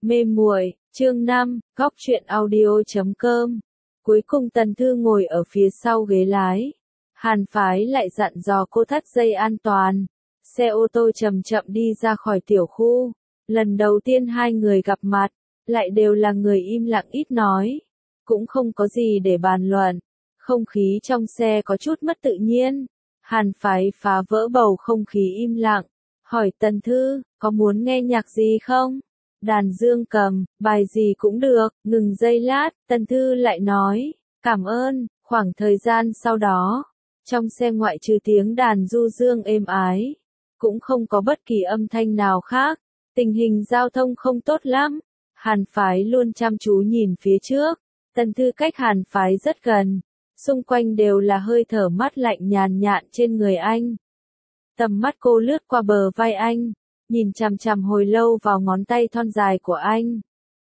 Mê muội, chương 5, góc truyện audio.com. Cuối cùng Tần Thư ngồi ở phía sau ghế lái. Hàn Phái lại dặn dò cô thắt dây an toàn. Xe ô tô chậm chậm đi ra khỏi tiểu khu. Lần đầu tiên hai người gặp mặt, lại đều là người im lặng ít nói. Cũng không có gì để bàn luận. Không khí trong xe có chút mất tự nhiên. Hàn Phái phá vỡ bầu không khí im lặng. Hỏi Tần Thư, có muốn nghe nhạc gì không? Đàn dương cầm, bài gì cũng được. Ngừng giây lát, Tần Thư lại nói, cảm ơn. Khoảng thời gian sau đó, trong xe ngoại trừ tiếng đàn du dương êm ái, cũng không có bất kỳ âm thanh nào khác. Tình hình giao thông không tốt lắm. Hàn Phái luôn chăm chú nhìn phía trước. Tần Thư cách Hàn Phái rất gần. Xung quanh đều là hơi thở mát lạnh nhàn nhạt trên người anh. Tầm mắt cô lướt qua bờ vai anh, nhìn chằm chằm hồi lâu vào ngón tay thon dài của anh.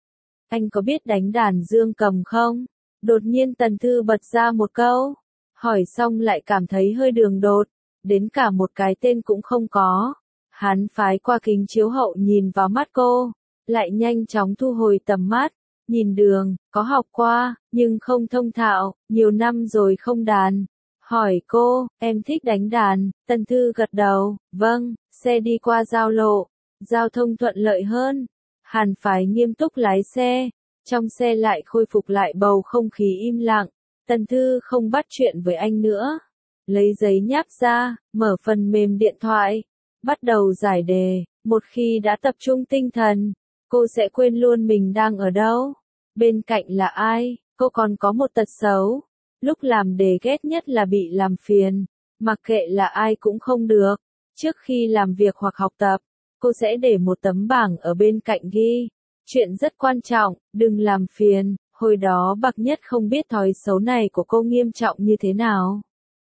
Anh có biết đánh đàn dương cầm không? Đột nhiên Tần Thư bật ra một câu. Hỏi xong lại cảm thấy hơi đường đột, đến cả một cái tên cũng không có. Hàn Phái qua kính chiếu hậu nhìn vào mắt cô, lại nhanh chóng thu hồi tầm mắt. Nhìn đường, có học qua, nhưng không thông thạo, nhiều năm rồi không đàn. Hỏi cô, em thích đánh đàn? Tần Thư gật đầu, vâng. Xe đi qua giao lộ, giao thông thuận lợi hơn. Hàn Phái nghiêm túc lái xe, trong xe lại khôi phục lại bầu không khí im lặng. Tần Thư không bắt chuyện với anh nữa, lấy giấy nháp ra, mở phần mềm điện thoại, bắt đầu giải đề. Một khi đã tập trung tinh thần, cô sẽ quên luôn mình đang ở đâu, bên cạnh là ai. Cô còn có một tật xấu, lúc làm đề ghét nhất là bị làm phiền, mặc kệ là ai cũng không được. Trước khi làm việc hoặc học tập, cô sẽ để một tấm bảng ở bên cạnh ghi, chuyện rất quan trọng, đừng làm phiền. Hồi đó Bạc Nhất không biết thói xấu này của cô nghiêm trọng như thế nào.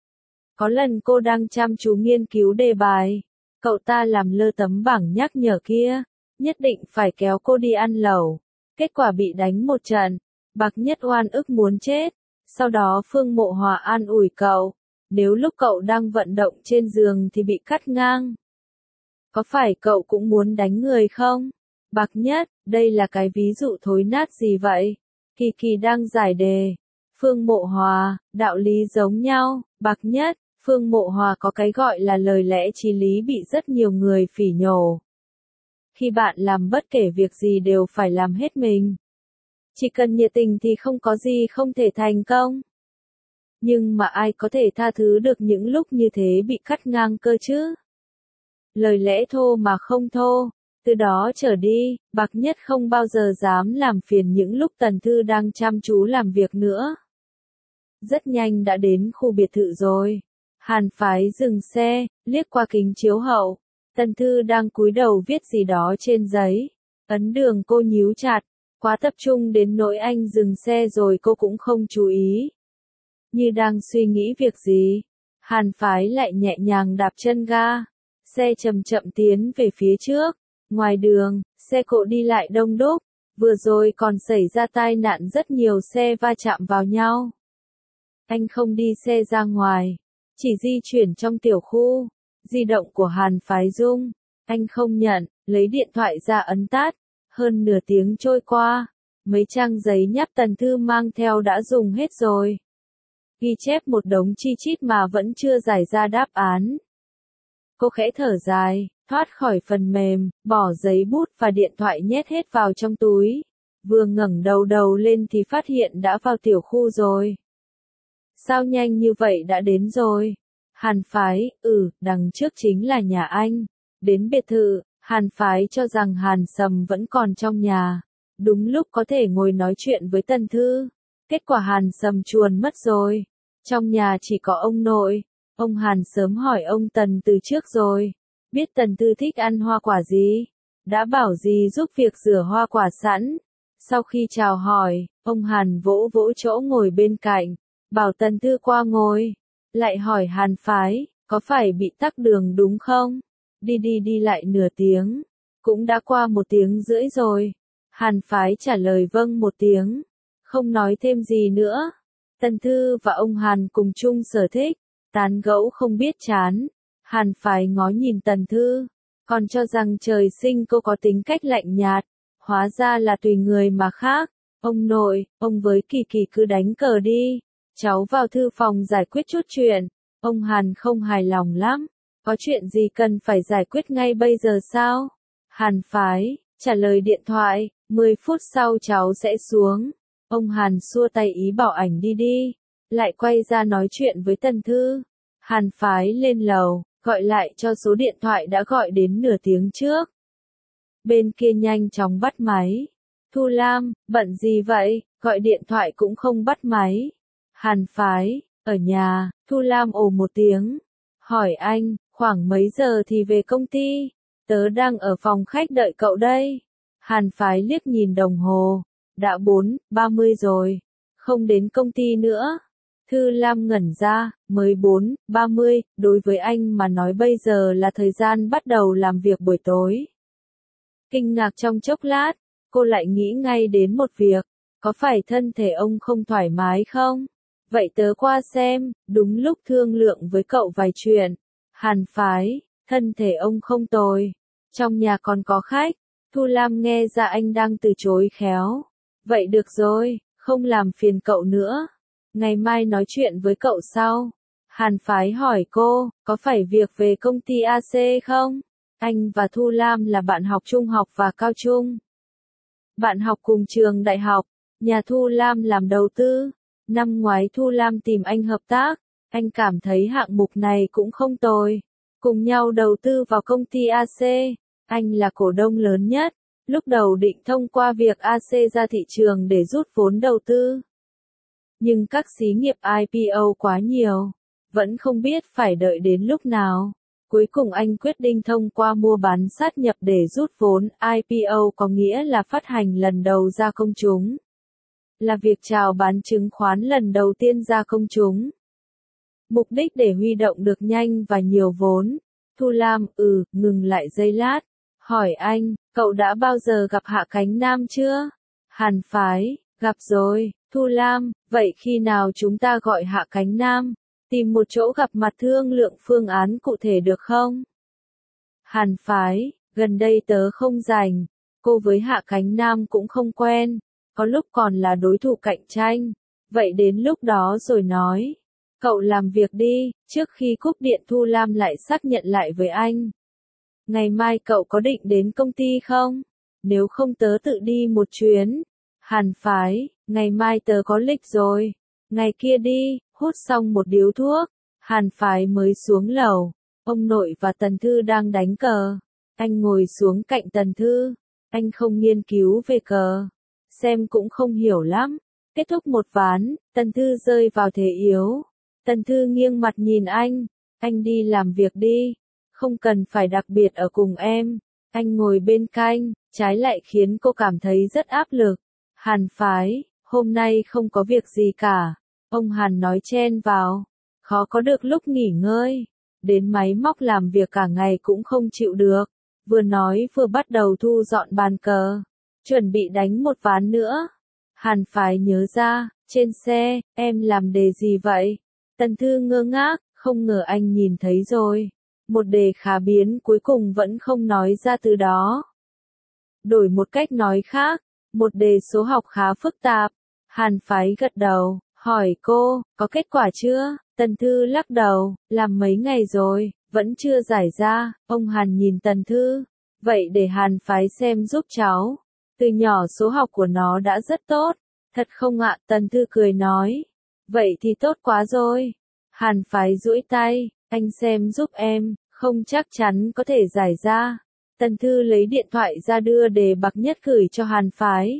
Có lần cô đang chăm chú nghiên cứu đề bài, cậu ta làm lơ tấm bảng nhắc nhở kia, nhất định phải kéo cô đi ăn lẩu. Kết quả bị đánh một trận, Bạc Nhất oan ức muốn chết. Sau đó Phương Mộ Hòa an ủi cậu, nếu lúc cậu đang vận động trên giường thì bị cắt ngang. Có phải cậu cũng muốn đánh người không? Bạc Nhất, đây là cái ví dụ thối nát gì vậy? Kỳ Kỳ đang giải đề. Phương Mộ Hòa, đạo lý giống nhau. Bạc Nhất, Phương Mộ Hòa có cái gọi là lời lẽ chí lý bị rất nhiều người phỉ nhổ. Khi bạn làm bất kể việc gì đều phải làm hết mình. Chỉ cần nhiệt tình thì không có gì không thể thành công. Nhưng mà ai có thể tha thứ được những lúc như thế bị cắt ngang cơ chứ? Lời lẽ thô mà không thô. Từ đó trở đi, Bạc Nhất không bao giờ dám làm phiền những lúc Tần Thư đang chăm chú làm việc nữa. Rất nhanh đã đến khu biệt thự rồi. Hàn Phái dừng xe, liếc qua kính chiếu hậu. Tần Thư đang cúi đầu viết gì đó trên giấy. Ấn đường cô nhíu chặt, quá tập trung đến nỗi anh dừng xe rồi cô cũng không chú ý. Như đang suy nghĩ việc gì, Hàn Phái lại nhẹ nhàng đạp chân ga. Xe chậm chậm tiến về phía trước. Ngoài đường, xe cộ đi lại đông đúc. Vừa rồi còn xảy ra tai nạn rất nhiều xe va chạm vào nhau. Anh không đi xe ra ngoài, chỉ di chuyển trong tiểu khu. Di động của Hàn Phái rung. Anh không nhận, lấy điện thoại ra ấn tắt. Hơn nửa tiếng trôi qua, mấy trang giấy nháp Tần Thư mang theo đã dùng hết rồi. Ghi chép một đống chi chít mà vẫn chưa giải ra đáp án. Cô khẽ thở dài, thoát khỏi phần mềm, bỏ giấy bút và điện thoại nhét hết vào trong túi. Vừa ngẩng đầu lên thì phát hiện đã vào tiểu khu rồi. Sao nhanh như vậy đã đến rồi? Hàn Phái, đằng trước chính là nhà anh. Đến biệt thự, Hàn Phái cho rằng Hàn Sầm vẫn còn trong nhà. Đúng lúc có thể ngồi nói chuyện với Tần Thư. Kết quả Hàn Sầm chuồn mất rồi. Trong nhà chỉ có ông nội. Ông Hàn sớm hỏi ông Tần từ trước rồi. Biết Tần Thư thích ăn hoa quả gì. Đã bảo gì giúp việc rửa hoa quả sẵn. Sau khi chào hỏi, ông Hàn vỗ vỗ chỗ ngồi bên cạnh. Bảo Tần Thư qua ngồi. Lại hỏi Hàn Phái, có phải bị tắc đường đúng không? Đi lại nửa tiếng. Cũng đã qua 1 tiếng rưỡi rồi. Hàn Phái trả lời vâng 1 tiếng. Không nói thêm gì nữa. Tần Thư và ông Hàn cùng chung sở thích. Tán gẫu không biết chán. Hàn Phái ngó nhìn Tần Thư. Còn cho rằng trời sinh cô có tính cách lạnh nhạt. Hóa ra là tùy người mà khác. Ông nội, ông với Kỳ Kỳ cứ đánh cờ đi. Cháu vào thư phòng giải quyết chút chuyện. Ông Hàn không hài lòng lắm. Có chuyện gì cần phải giải quyết ngay bây giờ sao? Hàn Phái, trả lời điện thoại, 10 phút sau cháu sẽ xuống. Ông Hàn xua tay ý bảo ảnh đi đi. Lại quay ra nói chuyện với Tần Thư. Hàn Phái lên lầu, gọi lại cho số điện thoại đã gọi đến nửa tiếng trước. Bên kia nhanh chóng bắt máy. Thu Lam, bận gì vậy, gọi điện thoại cũng không bắt máy. Hàn Phái, ở nhà. Thu Lam ồ một tiếng. Hỏi anh, khoảng mấy giờ thì về công ty? Tớ đang ở phòng khách đợi cậu đây. Hàn Phái liếc nhìn đồng hồ. Đã 4:30 rồi. Không đến công ty nữa. Thư Lam ngẩn ra, mới 4:30, đối với anh mà nói bây giờ là thời gian bắt đầu làm việc buổi tối. Kinh ngạc trong chốc lát, cô lại nghĩ ngay đến một việc. Có phải thân thể ông không thoải mái không? Vậy tớ qua xem, đúng lúc thương lượng với cậu vài chuyện. Hàn Phái, thân thể ông không tồi. Trong nhà còn có khách. Thu Lam nghe ra anh đang từ chối khéo. Vậy được rồi, không làm phiền cậu nữa. Ngày mai nói chuyện với cậu sau. Hàn Phái hỏi cô, có phải việc về công ty AC không? Anh và Thu Lam là bạn học trung học và cao trung. Bạn học cùng trường đại học. Nhà Thu Lam làm đầu tư. Năm ngoái Thu Lam tìm anh hợp tác. Anh cảm thấy hạng mục này cũng không tồi. Cùng nhau đầu tư vào công ty AC. Anh là cổ đông lớn nhất. Lúc đầu định thông qua việc AC ra thị trường để rút vốn đầu tư. Nhưng các xí nghiệp IPO quá nhiều. Vẫn không biết phải đợi đến lúc nào. Cuối cùng anh quyết định thông qua mua bán sát nhập để rút vốn. IPO có nghĩa là phát hành lần đầu ra công chúng. Là việc chào bán chứng khoán lần đầu tiên ra công chúng. Mục đích để huy động được nhanh và nhiều vốn. Thu Lam, ngừng lại giây lát. Hỏi anh, cậu đã bao giờ gặp Hạ Cánh Nam chưa? Hàn Phái, gặp rồi. Thu Lam, vậy khi nào chúng ta gọi Hạ Cánh Nam? Tìm một chỗ gặp mặt thương lượng phương án cụ thể được không? Hàn Phái, gần đây tớ không rảnh. Cô với Hạ Cánh Nam cũng không quen. Có lúc còn là đối thủ cạnh tranh. Vậy đến lúc đó rồi nói. Cậu làm việc đi, trước khi cúp điện Thu Lam lại xác nhận lại với anh. Ngày mai cậu có định đến công ty không? Nếu không tớ tự đi một chuyến. Hàn Phái, ngày mai tớ có lịch rồi. Ngày kia đi, hút xong một điếu thuốc. Hàn Phái mới xuống lầu. Ông nội và Tần Thư đang đánh cờ. Anh ngồi xuống cạnh Tần Thư. Anh không nghiên cứu về cờ. Xem cũng không hiểu lắm. Kết thúc một ván, Tần Thư rơi vào thế yếu. Tần Thư nghiêng mặt nhìn anh đi làm việc đi. Không cần phải đặc biệt ở cùng em. Anh ngồi bên cạnh, trái lại khiến cô cảm thấy rất áp lực. Hàn Phái, hôm nay không có việc gì cả. Ông Hàn nói chen vào. Khó có được lúc nghỉ ngơi. Đến máy móc làm việc cả ngày cũng không chịu được. Vừa nói vừa bắt đầu thu dọn bàn cờ. Chuẩn bị đánh một ván nữa. Hàn Phái nhớ ra, trên xe, em làm đề gì vậy? Tần Thư ngơ ngác, không ngờ anh nhìn thấy rồi. Một đề khá biến cuối cùng vẫn không nói ra từ đó. Đổi một cách nói khác, một đề số học khá phức tạp. Hàn Phái gật đầu, hỏi cô, có kết quả chưa? Tần Thư lắc đầu, làm mấy ngày rồi, vẫn chưa giải ra. Ông Hàn nhìn Tần Thư, vậy để Hàn Phái xem giúp cháu. Từ nhỏ số học của nó đã rất tốt. Thật không ạ? Tần Thư cười nói. Vậy thì tốt quá rồi. Hàn Phái duỗi tay, anh xem giúp em, không chắc chắn có thể giải ra. Tần Thư lấy điện thoại ra đưa đề bạc nhất gửi cho Hàn Phái.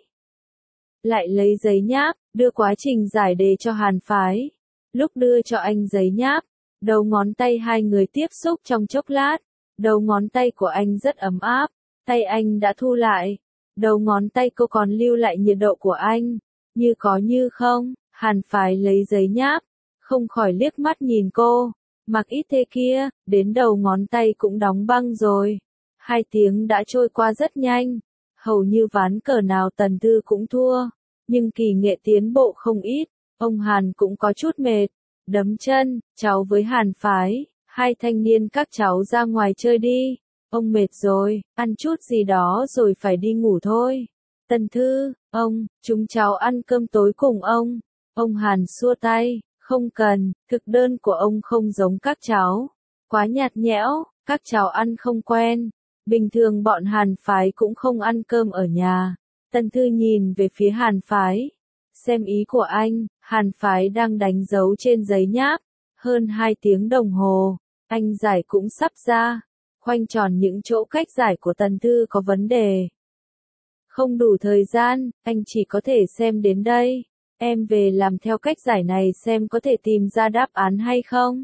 Lại lấy giấy nháp, đưa quá trình giải đề cho Hàn Phái. Lúc đưa cho anh giấy nháp, đầu ngón tay hai người tiếp xúc trong chốc lát. Đầu ngón tay của anh rất ấm áp, tay anh đã thu lại. Đầu ngón tay cô còn lưu lại nhiệt độ của anh. Như có như không, Hàn Phái lấy giấy nháp, không khỏi liếc mắt nhìn cô. Mặc ít thế kia, đến đầu ngón tay cũng đóng băng rồi. 2 tiếng đã trôi qua rất nhanh. Hầu như ván cờ nào Tần Thư cũng thua. Nhưng kỳ nghệ tiến bộ không ít. Ông Hàn cũng có chút mệt. Đấm chân, cháu với Hàn Phái. 2 thanh niên các cháu ra ngoài chơi đi. Ông mệt rồi, ăn chút gì đó rồi phải đi ngủ thôi. Tần Thư, chúng cháu ăn cơm tối cùng ông. Ông Hàn xua tay, không cần, thực đơn của ông không giống các cháu. Quá nhạt nhẽo, các cháu ăn không quen. Bình thường bọn Hàn phái cũng không ăn cơm ở nhà. Tần Thư nhìn về phía Hàn phái. Xem ý của anh, Hàn phái đang đánh dấu trên giấy nháp. Hơn 2 tiếng đồng hồ, anh giải cũng sắp ra. Khoanh tròn những chỗ cách giải của Tần Thư có vấn đề. Không đủ thời gian, anh chỉ có thể xem đến đây. Em về làm theo cách giải này xem có thể tìm ra đáp án hay không.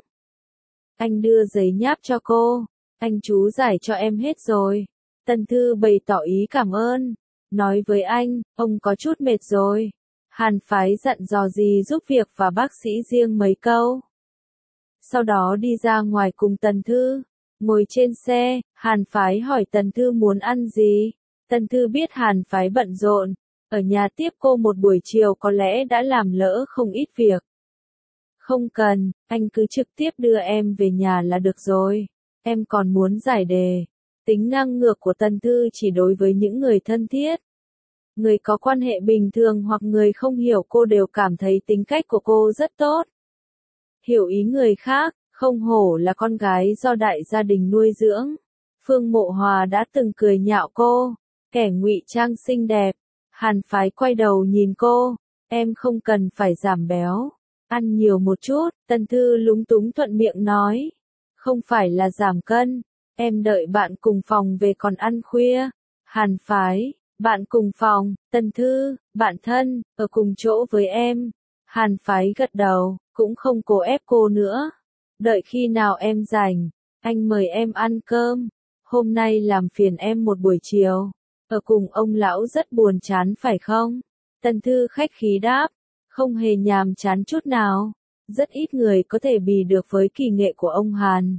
Anh đưa giấy nháp cho cô. Anh chú giải cho em hết rồi. Tần Thư bày tỏ ý cảm ơn. Nói với anh, ông có chút mệt rồi. Hàn phái dặn dò gì giúp việc và bác sĩ riêng mấy câu. Sau đó đi ra ngoài cùng Tần Thư. Ngồi trên xe, Hàn phái hỏi Tần Thư muốn ăn gì. Tần Thư biết Hàn phái bận rộn. Ở nhà tiếp cô một buổi chiều có lẽ đã làm lỡ không ít việc. Không cần, anh cứ trực tiếp đưa em về nhà là được rồi. Em còn muốn giải đề. Tính ngang ngược của Tần Thư chỉ đối với những người thân thiết. Người có quan hệ bình thường hoặc người không hiểu cô đều cảm thấy tính cách của cô rất tốt. Hiểu ý người khác, không hổ là con gái do đại gia đình nuôi dưỡng. Phương Mộ Hòa đã từng cười nhạo cô, kẻ ngụy trang xinh đẹp. Hàn phái quay đầu nhìn cô, em không cần phải giảm béo. Ăn nhiều một chút, Tần Thư lúng túng thuận miệng nói. Không phải là giảm cân, em đợi bạn cùng phòng về còn ăn khuya. Hàn phái, bạn cùng phòng, Tần Thư, bạn thân, ở cùng chỗ với em. Hàn phái gật đầu, cũng không cố ép cô nữa. Đợi khi nào em rảnh, anh mời em ăn cơm. Hôm nay làm phiền em một buổi chiều. Ở cùng ông lão rất buồn chán phải không? Tần Thư khách khí đáp, không hề nhàm chán chút nào. Rất ít người có thể bì được với kỳ nghệ của ông Hàn.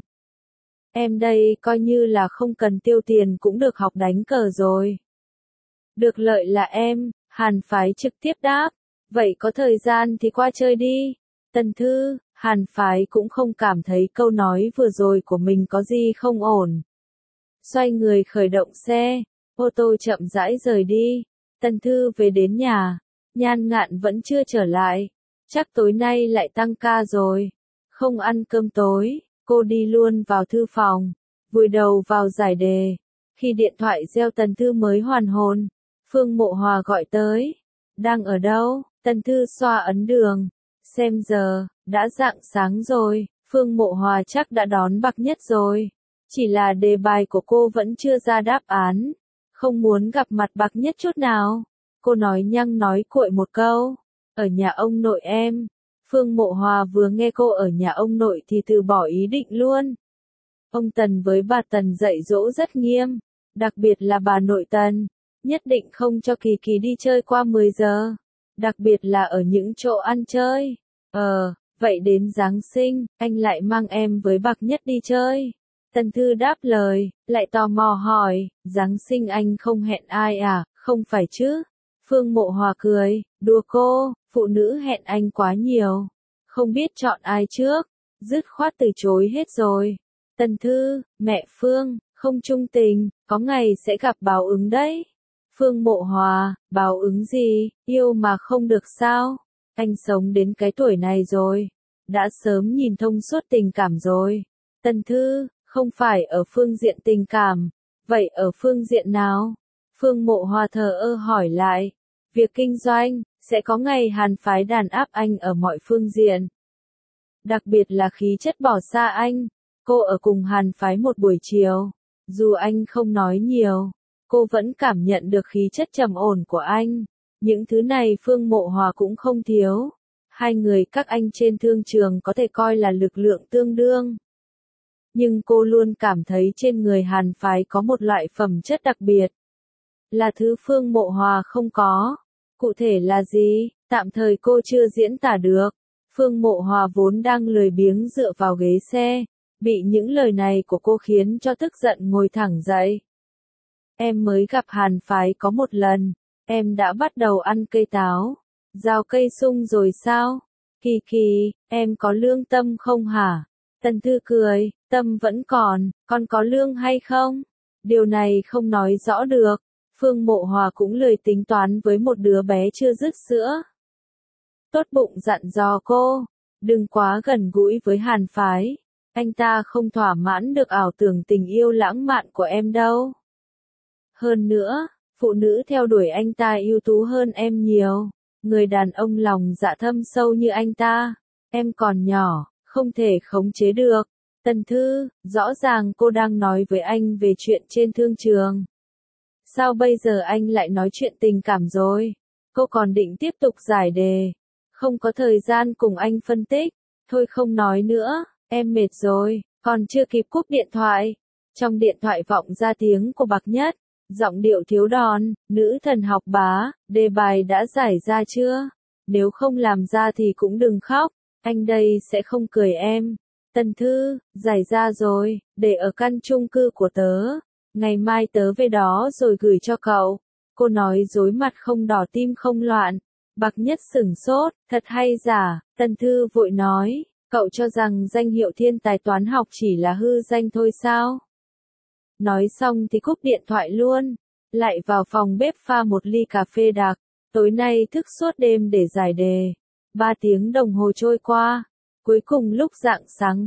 Em đây coi như là không cần tiêu tiền cũng được học đánh cờ rồi. Được lợi là em, Hàn phái trực tiếp đáp. Vậy có thời gian thì qua chơi đi. Tần Thư, Hàn phái cũng không cảm thấy câu nói vừa rồi của mình có gì không ổn. Xoay người khởi động xe, ô tô chậm rãi rời đi. Tần Thư về đến nhà, Nhan Ngạn vẫn chưa trở lại. Chắc tối nay lại tăng ca rồi. Không ăn cơm tối, cô đi luôn vào thư phòng, vùi đầu vào giải đề. Khi điện thoại reo Tần Thư mới hoàn hồn. Phương Mộ Hòa gọi tới. Đang ở đâu? Tần Thư xoa ấn đường. Xem giờ, đã rạng sáng rồi, Phương Mộ Hòa chắc đã đón Bạc Nhất rồi. Chỉ là đề bài của cô vẫn chưa ra đáp án. Không muốn gặp mặt Bạc Nhất chút nào. Cô nói nhăng nói cuội một câu. Ở nhà ông nội em. Phương Mộ Hòa vừa nghe cô ở nhà ông nội thì từ bỏ ý định luôn. Ông Tần với bà Tần dạy dỗ rất nghiêm. Đặc biệt là bà nội Tần. Nhất định không cho Kỳ Kỳ đi chơi qua 10 giờ. Đặc biệt là ở những chỗ ăn chơi. Vậy đến Giáng sinh, anh lại mang em với Bạc Nhất đi chơi. Tần Thư đáp lời, lại tò mò hỏi, Giáng sinh anh không hẹn ai à, không phải chứ? Phương Mộ Hòa cười, đùa cô, phụ nữ hẹn anh quá nhiều. Không biết chọn ai trước, dứt khoát từ chối hết rồi. Tần Thư, mẹ Phương, không trung tình, có ngày sẽ gặp báo ứng đấy. Phương Mộ Hòa, báo ứng gì, yêu mà không được sao? Anh sống đến cái tuổi này rồi, đã sớm nhìn thông suốt tình cảm rồi. Tần Thư, không phải ở phương diện tình cảm, vậy ở phương diện nào? Phương Mộ Hòa thờ ơ hỏi lại. Việc kinh doanh, sẽ có ngày Hàn phái đàn áp anh ở mọi phương diện. Đặc biệt là khí chất bỏ xa anh. Cô ở cùng Hàn phái một buổi chiều. Dù anh không nói nhiều, cô vẫn cảm nhận được khí chất trầm ổn của anh. Những thứ này Phương Mộ Hòa cũng không thiếu. Hai người các anh trên thương trường có thể coi là lực lượng tương đương. Nhưng cô luôn cảm thấy trên người Hàn phái có một loại phẩm chất đặc biệt. Là thứ Phương Mộ Hòa không có. Cụ thể là gì, tạm thời cô chưa diễn tả được. Phương Mộ Hòa vốn đang lười biếng dựa vào ghế xe. Bị những lời này của cô khiến cho tức giận ngồi thẳng dậy. Em mới gặp Hàn phái có một lần. Em đã bắt đầu ăn cây táo, rau cây sung rồi sao? Kỳ Kỳ, em có lương tâm không hả? Tần Thư cười, tâm vẫn còn có lương hay không? Điều này không nói rõ được. Phương Mộ Hòa cũng lười tính toán với một đứa bé chưa dứt sữa. Tốt bụng dặn dò cô, đừng quá gần gũi với Hàn Phái, anh ta không thỏa mãn được ảo tưởng tình yêu lãng mạn của em đâu. Hơn nữa, phụ nữ theo đuổi anh ta ưu tú hơn em nhiều, người đàn ông lòng dạ thâm sâu như anh ta, em còn nhỏ, không thể khống chế được. Tần Thư, rõ ràng cô đang nói với anh về chuyện trên thương trường. Sao bây giờ anh lại nói chuyện tình cảm rồi? Cô còn định tiếp tục giải đề. Không có thời gian cùng anh phân tích. Thôi không nói nữa, em mệt rồi, còn chưa kịp cúp điện thoại. Trong điện thoại vọng ra tiếng của Bạc Nhất, giọng điệu thiếu đòn, nữ thần học bá, đề bài đã giải ra chưa? Nếu không làm ra thì cũng đừng khóc, anh đây sẽ không cười em. Tần Thư, giải ra rồi, để ở căn chung cư của tớ. Ngày mai tớ về đó rồi gửi cho cậu. Cô nói dối mặt không đỏ tim không loạn. Bạc Nhất sửng sốt, thật hay giả, Tần Thư vội nói, cậu cho rằng danh hiệu thiên tài toán học chỉ là hư danh thôi sao? Nói xong thì cúp điện thoại luôn, lại vào phòng bếp pha một ly cà phê đặc, tối nay thức suốt đêm để giải đề. 3 tiếng đồng hồ trôi qua, cuối cùng lúc rạng sáng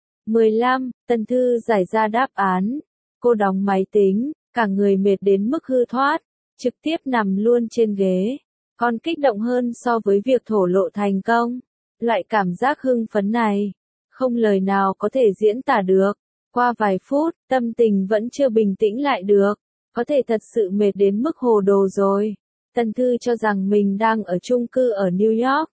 3:15, Tần Thư giải ra đáp án. Cô đóng máy tính, cả người mệt đến mức hư thoát, trực tiếp nằm luôn trên ghế. Còn kích động hơn so với việc thổ lộ thành công. Loại cảm giác hưng phấn này, không lời nào có thể diễn tả được. Qua vài phút, tâm tình vẫn chưa bình tĩnh lại được. Có thể thật sự mệt đến mức hồ đồ rồi. Tần Thư cho rằng mình đang ở chung cư ở New York.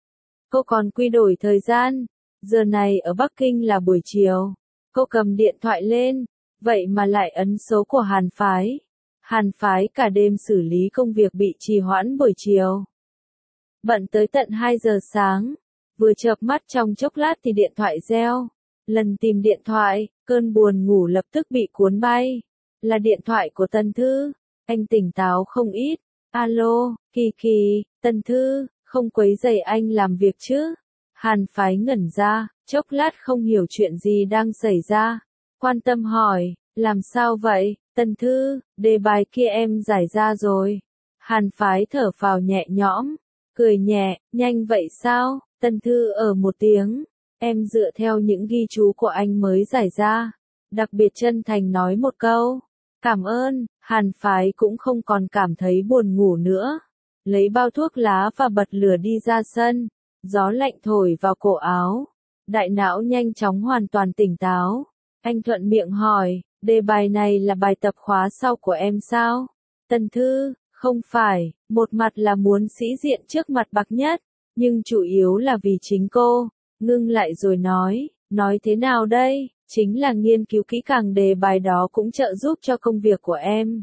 Cô còn quy đổi thời gian. Giờ này ở Bắc Kinh là buổi chiều. Cô cầm điện thoại lên. Vậy mà lại ấn số của Hàn Phái. Hàn Phái cả đêm xử lý công việc bị trì hoãn buổi chiều. Bận tới tận 2 giờ sáng. Vừa chợp mắt trong chốc lát thì điện thoại reo. Lần tìm điện thoại, cơn buồn ngủ lập tức bị cuốn bay. Là điện thoại của Tần Thư. Anh tỉnh táo không ít. Alo, Kỳ Kỳ, Tần Thư, không quấy rầy anh làm việc chứ? Hàn Phái ngẩn ra, chốc lát không hiểu chuyện gì đang xảy ra. Quan tâm hỏi, làm sao vậy, Tần Thư, đề bài kia em giải ra rồi. Hàn Phái thở phào nhẹ nhõm, cười nhẹ, nhanh vậy sao, Tần Thư một tiếng. Em dựa theo những ghi chú của anh mới giải ra. Đặc biệt chân thành nói một câu. Cảm ơn, Hàn Phái cũng không còn cảm thấy buồn ngủ nữa. Lấy bao thuốc lá và bật lửa đi ra sân. Gió lạnh thổi vào cổ áo. Đại não nhanh chóng hoàn toàn tỉnh táo. Anh thuận miệng hỏi, đề bài này là bài tập khóa sau của em sao? Tần Thư, không phải, một mặt là muốn sĩ diện trước mặt Bạc Nhất, nhưng chủ yếu là vì chính cô. Ngưng lại rồi nói thế nào đây, chính là nghiên cứu kỹ càng đề bài đó cũng trợ giúp cho công việc của em.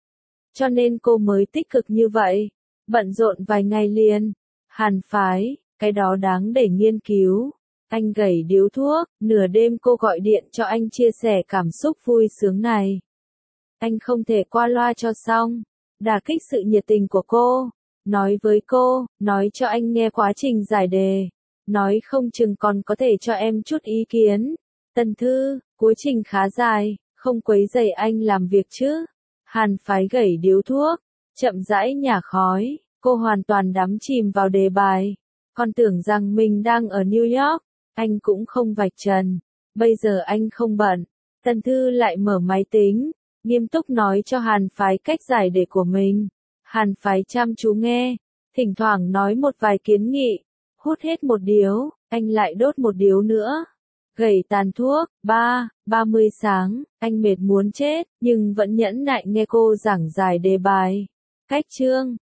Cho nên cô mới tích cực như vậy, bận rộn vài ngày liền. Hàn Phái, cái đó đáng để nghiên cứu. Anh gẩy điếu thuốc, nửa đêm cô gọi điện cho anh chia sẻ cảm xúc vui sướng này. Anh không thể qua loa cho xong, đả kích sự nhiệt tình của cô. Nói với cô, nói cho anh nghe quá trình giải đề. Nói không chừng còn có thể cho em chút ý kiến. Tần Thư, quá trình khá dài, không quấy rầy anh làm việc chứ. Hàn Phái gẩy điếu thuốc, chậm rãi nhả khói, cô hoàn toàn đắm chìm vào đề bài. Còn tưởng rằng mình đang ở New York, anh cũng không vạch trần. Bây giờ anh không bận. Tần Thư lại mở máy tính, nghiêm túc nói cho Hàn Phái cách giải đề của mình. Hàn Phái chăm chú nghe, thỉnh thoảng nói một vài kiến nghị. Hút hết một điếu, anh lại đốt một điếu nữa. Gẩy tàn thuốc, 3:30 sáng, anh mệt muốn chết, nhưng vẫn nhẫn nại nghe cô giảng giải đề bài. Cách chương